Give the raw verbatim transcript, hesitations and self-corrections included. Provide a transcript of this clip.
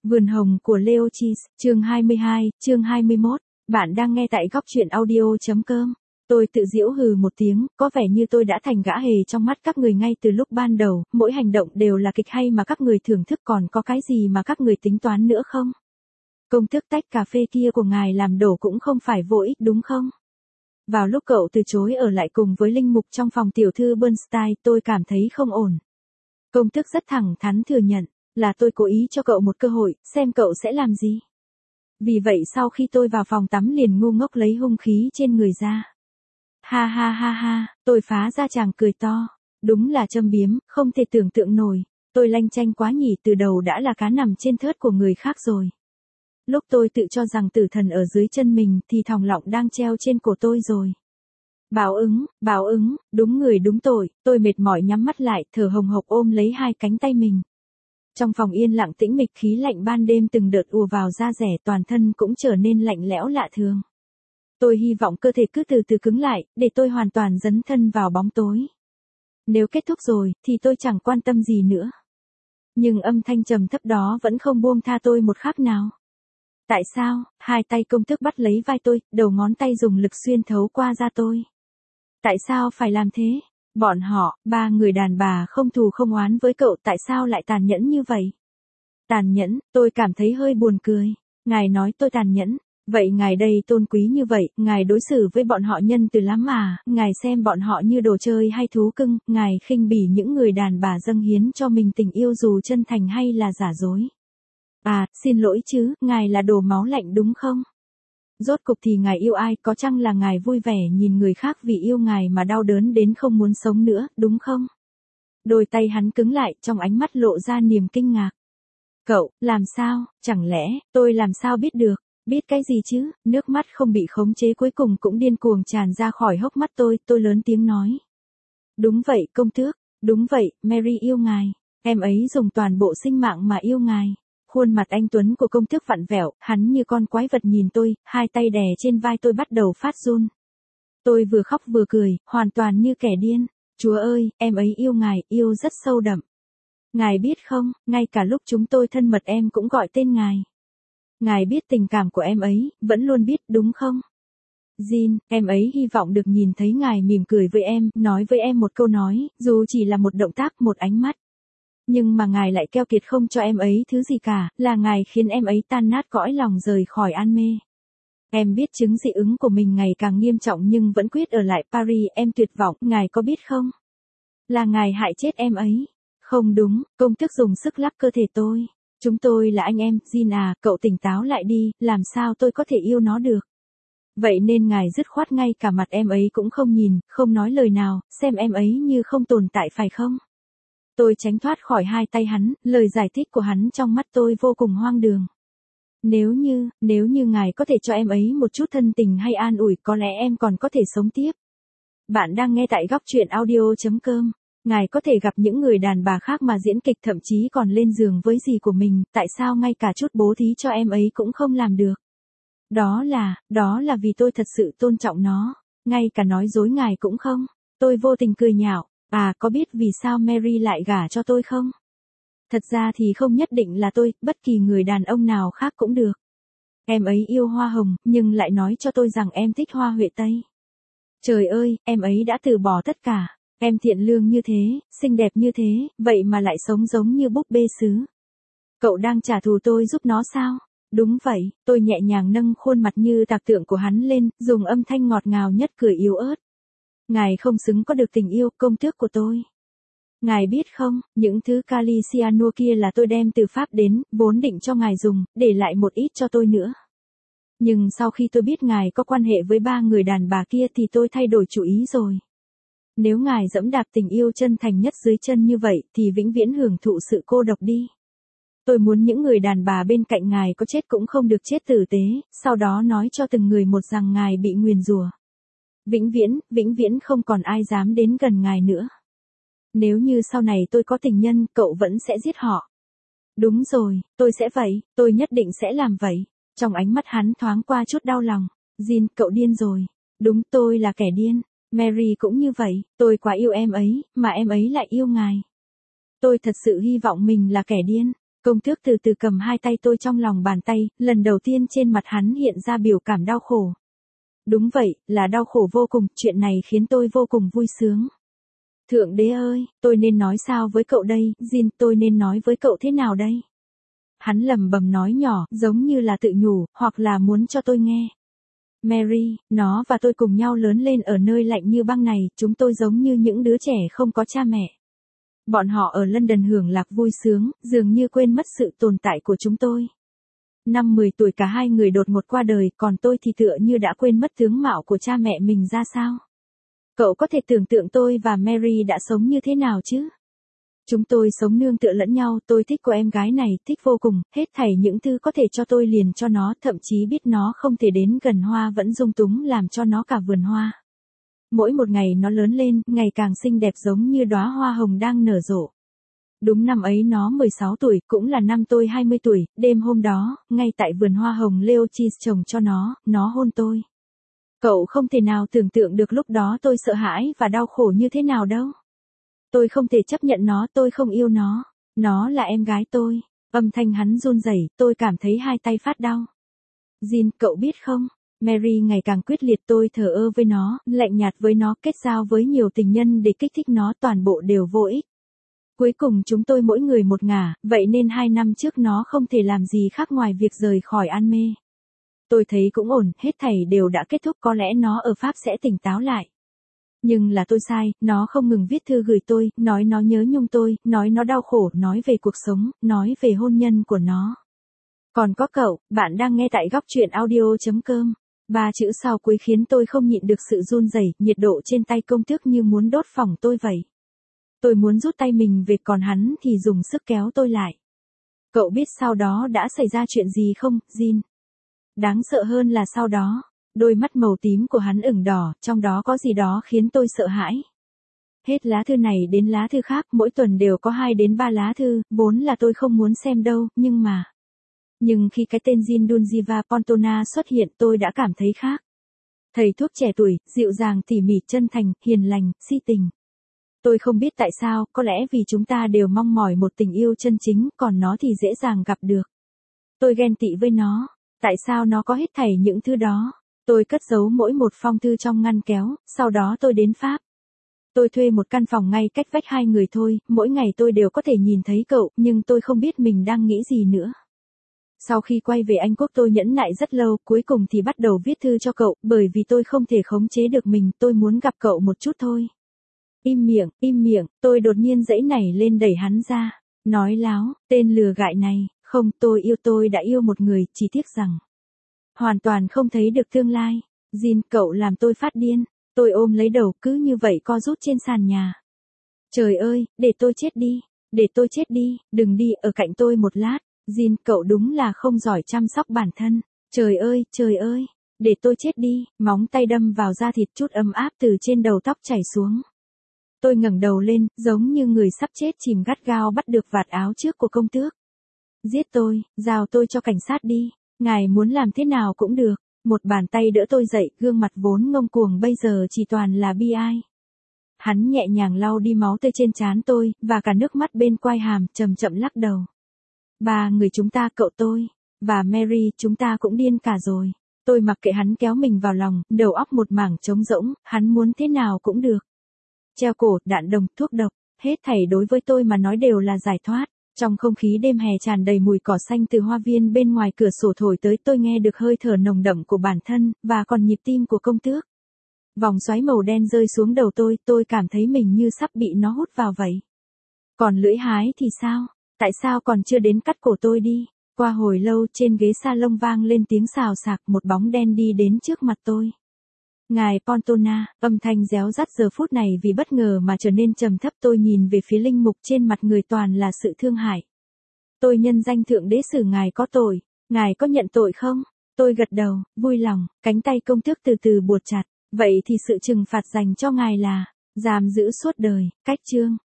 Vườn hồng của Leo Cheese, chương hai mươi hai, chương hai mươi mốt. Bạn đang nghe tại góc truyện audio.com. Tôi tự giễu hừ một tiếng, có vẻ như tôi đã thành gã hề trong mắt các người ngay từ lúc ban đầu, mỗi hành động đều là kịch hay mà các người thưởng thức, còn có cái gì mà các người tính toán nữa không? Công thức tách cà phê kia của ngài làm đổ cũng không phải vô ích đúng không? Vào lúc cậu từ chối ở lại cùng với linh mục trong phòng tiểu thư Bernstein, tôi cảm thấy không ổn. Công thức rất thẳng thắn thừa nhận, là tôi cố ý cho cậu một cơ hội, xem cậu sẽ làm gì. Vì vậy sau khi tôi vào phòng tắm liền ngu ngốc lấy hung khí trên người ra. Ha ha ha ha, tôi phá ra tràng cười to. Đúng là châm biếm, không thể tưởng tượng nổi. Tôi lanh chanh quá nhỉ, từ đầu đã là cá nằm trên thớt của người khác rồi. Lúc tôi tự cho rằng tử thần ở dưới chân mình thì thòng lọng đang treo trên cổ tôi rồi. Báo ứng, báo ứng, đúng người đúng tội, tôi mệt mỏi nhắm mắt lại, thở hồng hộc ôm lấy hai cánh tay mình. Trong phòng yên lặng tĩnh mịch, khí lạnh ban đêm từng đợt ùa vào da rẻ, toàn thân cũng trở nên lạnh lẽo lạ thường. Tôi hy vọng cơ thể cứ từ từ cứng lại, để tôi hoàn toàn dấn thân vào bóng tối. Nếu kết thúc rồi, thì tôi chẳng quan tâm gì nữa. Nhưng âm thanh trầm thấp đó vẫn không buông tha tôi một khắc nào. Tại sao? Hai tay công thức bắt lấy vai tôi, đầu ngón tay dùng lực xuyên thấu qua da tôi. Tại sao phải làm thế? Bọn họ, ba người đàn bà không thù không oán với cậu, tại sao lại tàn nhẫn như vậy? Tàn nhẫn, tôi cảm thấy hơi buồn cười. Ngài nói tôi tàn nhẫn. Vậy ngài đây tôn quý như vậy, ngài đối xử với bọn họ nhân từ lắm mà, ngài xem bọn họ như đồ chơi hay thú cưng, ngài khinh bỉ những người đàn bà dâng hiến cho mình tình yêu dù chân thành hay là giả dối. À, xin lỗi chứ, ngài là đồ máu lạnh đúng không? Rốt cục thì ngài yêu ai, có chăng là ngài vui vẻ nhìn người khác vì yêu ngài mà đau đớn đến không muốn sống nữa, đúng không? Đôi tay hắn cứng lại, trong ánh mắt lộ ra niềm kinh ngạc. Cậu, làm sao, chẳng lẽ, tôi làm sao biết được, biết cái gì chứ, nước mắt không bị khống chế cuối cùng cũng điên cuồng tràn ra khỏi hốc mắt tôi, tôi lớn tiếng nói. Đúng vậy, công tước, đúng vậy, Mary yêu ngài, em ấy dùng toàn bộ sinh mạng mà yêu ngài. Khuôn mặt anh tuấn của công tước vặn vẹo, hắn như con quái vật nhìn tôi, hai tay đè trên vai tôi bắt đầu phát run. Tôi vừa khóc vừa cười, hoàn toàn như kẻ điên. Chúa ơi, em ấy yêu ngài, yêu rất sâu đậm. Ngài biết không, ngay cả lúc chúng tôi thân mật em cũng gọi tên ngài. Ngài biết tình cảm của em ấy, vẫn luôn biết đúng không? Jean, em ấy hy vọng được nhìn thấy ngài mỉm cười với em, nói với em một câu nói, dù chỉ là một động tác, một ánh mắt. Nhưng mà ngài lại keo kiệt không cho em ấy thứ gì cả, là ngài khiến em ấy tan nát cõi lòng rời khỏi an mê. Em biết chứng dị ứng của mình ngày càng nghiêm trọng nhưng vẫn quyết ở lại Paris, em tuyệt vọng, ngài có biết không? Là ngài hại chết em ấy. Không đúng, công tước dùng sức lắc cơ thể tôi. Chúng tôi là anh em, Jean à, cậu tỉnh táo lại đi, làm sao tôi có thể yêu nó được? Vậy nên ngài dứt khoát ngay cả mặt em ấy cũng không nhìn, không nói lời nào, xem em ấy như không tồn tại phải không? Tôi tránh thoát khỏi hai tay hắn, lời giải thích của hắn trong mắt tôi vô cùng hoang đường. Nếu như, nếu như ngài có thể cho em ấy một chút thân tình hay an ủi, có lẽ em còn có thể sống tiếp. Bạn đang nghe tại góc truyện audio.com. Ngài có thể gặp những người đàn bà khác mà diễn kịch, thậm chí còn lên giường với dì của mình, tại sao ngay cả chút bố thí cho em ấy cũng không làm được? Đó là, đó là vì tôi thật sự tôn trọng nó, ngay cả nói dối ngài cũng không. Tôi vô tình cười nhạo. À, có biết vì sao Mary lại gả cho tôi không? Thật ra thì không nhất định là tôi, bất kỳ người đàn ông nào khác cũng được. Em ấy yêu hoa hồng, nhưng lại nói cho tôi rằng em thích hoa huệ tây. Trời ơi, em ấy đã từ bỏ tất cả. Em thiện lương như thế, xinh đẹp như thế, vậy mà lại sống giống như búp bê sứ. Cậu đang trả thù tôi giúp nó sao? Đúng vậy, tôi nhẹ nhàng nâng khuôn mặt như tạc tượng của hắn lên, dùng âm thanh ngọt ngào nhất cười yếu ớt. Ngài không xứng có được tình yêu, công tước của tôi. Ngài biết không, những thứ kali cyanua kia là tôi đem từ Pháp đến, vốn định cho ngài dùng, để lại một ít cho tôi nữa. Nhưng sau khi tôi biết ngài có quan hệ với ba người đàn bà kia thì tôi thay đổi chủ ý rồi. Nếu ngài dẫm đạp tình yêu chân thành nhất dưới chân như vậy thì vĩnh viễn hưởng thụ sự cô độc đi. Tôi muốn những người đàn bà bên cạnh ngài có chết cũng không được chết tử tế, sau đó nói cho từng người một rằng ngài bị nguyền rủa. Vĩnh viễn, vĩnh viễn không còn ai dám đến gần ngài nữa. Nếu như sau này tôi có tình nhân, cậu vẫn sẽ giết họ. Đúng rồi, tôi sẽ vậy, tôi nhất định sẽ làm vậy. Trong ánh mắt hắn thoáng qua chút đau lòng. Jean, cậu điên rồi. Đúng, tôi là kẻ điên. Mary cũng như vậy, tôi quá yêu em ấy, mà em ấy lại yêu ngài. Tôi thật sự hy vọng mình là kẻ điên. Công tước từ từ cầm hai tay tôi trong lòng bàn tay, lần đầu tiên trên mặt hắn hiện ra biểu cảm đau khổ. Đúng vậy, là đau khổ vô cùng, chuyện này khiến tôi vô cùng vui sướng. Thượng đế ơi, tôi nên nói sao với cậu đây, Jin, tôi nên nói với cậu thế nào đây? Hắn lẩm bẩm nói nhỏ, giống như là tự nhủ, hoặc là muốn cho tôi nghe. Mary, nó và tôi cùng nhau lớn lên ở nơi lạnh như băng này, chúng tôi giống như những đứa trẻ không có cha mẹ. Bọn họ ở London hưởng lạc vui sướng, dường như quên mất sự tồn tại của chúng tôi. Năm mười tuổi cả hai người đột ngột qua đời, còn tôi thì tựa như đã quên mất tướng mạo của cha mẹ mình ra sao. Cậu có thể tưởng tượng tôi và Mary đã sống như thế nào chứ? Chúng tôi sống nương tựa lẫn nhau, tôi thích cô em gái này, thích vô cùng, hết thảy những thứ có thể cho tôi liền cho nó, thậm chí biết nó không thể đến gần hoa vẫn dung túng làm cho nó cả vườn hoa. Mỗi một ngày nó lớn lên, ngày càng xinh đẹp giống như đóa hoa hồng đang nở rộ. Đúng năm ấy nó mười sáu tuổi, cũng là năm tôi hai mươi tuổi, đêm hôm đó, ngay tại vườn hoa hồng Leo Cheese trồng cho nó, nó hôn tôi. Cậu không thể nào tưởng tượng được lúc đó tôi sợ hãi và đau khổ như thế nào đâu. Tôi không thể chấp nhận nó, tôi không yêu nó. Nó là em gái tôi. Âm thanh hắn run rẩy, tôi cảm thấy hai tay phát đau. Jin, cậu biết không? Mary ngày càng quyết liệt, tôi thờ ơ với nó, lạnh nhạt với nó, kết giao với nhiều tình nhân để kích thích nó, toàn bộ đều vô ích. Cuối cùng chúng tôi mỗi người một ngả, vậy nên hai năm trước nó không thể làm gì khác ngoài việc rời khỏi An Mê. Tôi thấy cũng ổn, hết thảy đều đã kết thúc, có lẽ nó ở Pháp sẽ tỉnh táo lại. Nhưng là tôi sai, nó không ngừng viết thư gửi tôi, nói nó nhớ nhung tôi, nói nó đau khổ, nói về cuộc sống, nói về hôn nhân của nó. Còn có cậu, bạn đang nghe tại góc truyện audio chấm com. Ba chữ sau cuối khiến tôi không nhịn được sự run rẩy, nhiệt độ trên tay công tước như muốn đốt phỏng tôi vậy. Tôi muốn rút tay mình về, còn hắn thì dùng sức kéo tôi lại. Cậu biết sau đó đã xảy ra chuyện gì không, Jin? Đáng sợ hơn là sau đó, đôi mắt màu tím của hắn ửng đỏ, trong đó có gì đó khiến tôi sợ hãi. Hết lá thư này đến lá thư khác, mỗi tuần đều có hai đến ba lá thư, vốn là tôi không muốn xem đâu, nhưng mà... Nhưng khi cái tên Jin Dungiva Pontona xuất hiện, tôi đã cảm thấy khác. Thầy thuốc trẻ tuổi, dịu dàng tỉ mỉ, chân thành, hiền lành, si tình. Tôi không biết tại sao, có lẽ vì chúng ta đều mong mỏi một tình yêu chân chính, còn nó thì dễ dàng gặp được. Tôi ghen tị với nó. Tại sao nó có hết thảy những thứ đó? Tôi cất giấu mỗi một phong thư trong ngăn kéo, sau đó tôi đến Pháp. Tôi thuê một căn phòng ngay cách vách hai người thôi, mỗi ngày tôi đều có thể nhìn thấy cậu, nhưng tôi không biết mình đang nghĩ gì nữa. Sau khi quay về Anh Quốc tôi nhẫn nại rất lâu, cuối cùng thì bắt đầu viết thư cho cậu, bởi vì tôi không thể khống chế được mình, tôi muốn gặp cậu một chút thôi. Im miệng, im miệng, tôi đột nhiên giãy nảy lên đẩy hắn ra. Nói láo, tên lừa gại này, không, tôi yêu tôi đã yêu một người, chỉ tiếc rằng. Hoàn toàn không thấy được tương lai. Jin, cậu làm tôi phát điên. Tôi ôm lấy đầu, cứ như vậy co rút trên sàn nhà. Trời ơi, để tôi chết đi. Để tôi chết đi, đừng đi ở cạnh tôi một lát. Jin, cậu đúng là không giỏi chăm sóc bản thân. Trời ơi, trời ơi, để tôi chết đi. Móng tay đâm vào da thịt, chút ấm áp từ trên đầu tóc chảy xuống. Tôi ngẩng đầu lên, giống như người sắp chết, chìm gắt gao bắt được vạt áo trước của công tước. Giết tôi, giao tôi cho cảnh sát đi. Ngài muốn làm thế nào cũng được. Một bàn tay đỡ tôi dậy, gương mặt vốn ngông cuồng bây giờ chỉ toàn là bi ai. Hắn nhẹ nhàng lau đi máu tươi trên trán tôi, và cả nước mắt bên quai hàm, chậm chậm lắc đầu. Ba người chúng ta, cậu tôi, và Mary, chúng ta cũng điên cả rồi. Tôi mặc kệ hắn kéo mình vào lòng, đầu óc một mảng trống rỗng, hắn muốn thế nào cũng được. Treo cổ, đạn đồng, thuốc độc, hết thảy đối với tôi mà nói đều là giải thoát. Trong không khí đêm hè tràn đầy mùi cỏ xanh từ hoa viên bên ngoài cửa sổ thổi tới, tôi nghe được hơi thở nồng đậm của bản thân, và còn nhịp tim của công tước. Vòng xoáy màu đen rơi xuống đầu tôi, tôi cảm thấy mình như sắp bị nó hút vào vậy. Còn lưỡi hái thì sao? Tại sao còn chưa đến cắt cổ tôi đi? Qua hồi lâu, trên ghế salon vang lên tiếng xào xạc, một bóng đen đi đến trước mặt tôi. Ngài Pontona, âm thanh réo rắt giờ phút này vì bất ngờ mà trở nên trầm thấp. Tôi nhìn về phía linh mục, trên mặt người toàn là sự thương hại. Tôi nhân danh Thượng Đế xử ngài có tội, ngài có nhận tội không? Tôi gật đầu, vui lòng, cánh tay công tước từ từ buộc chặt. Vậy thì sự trừng phạt dành cho ngài là giam giữ suốt đời. Cách chương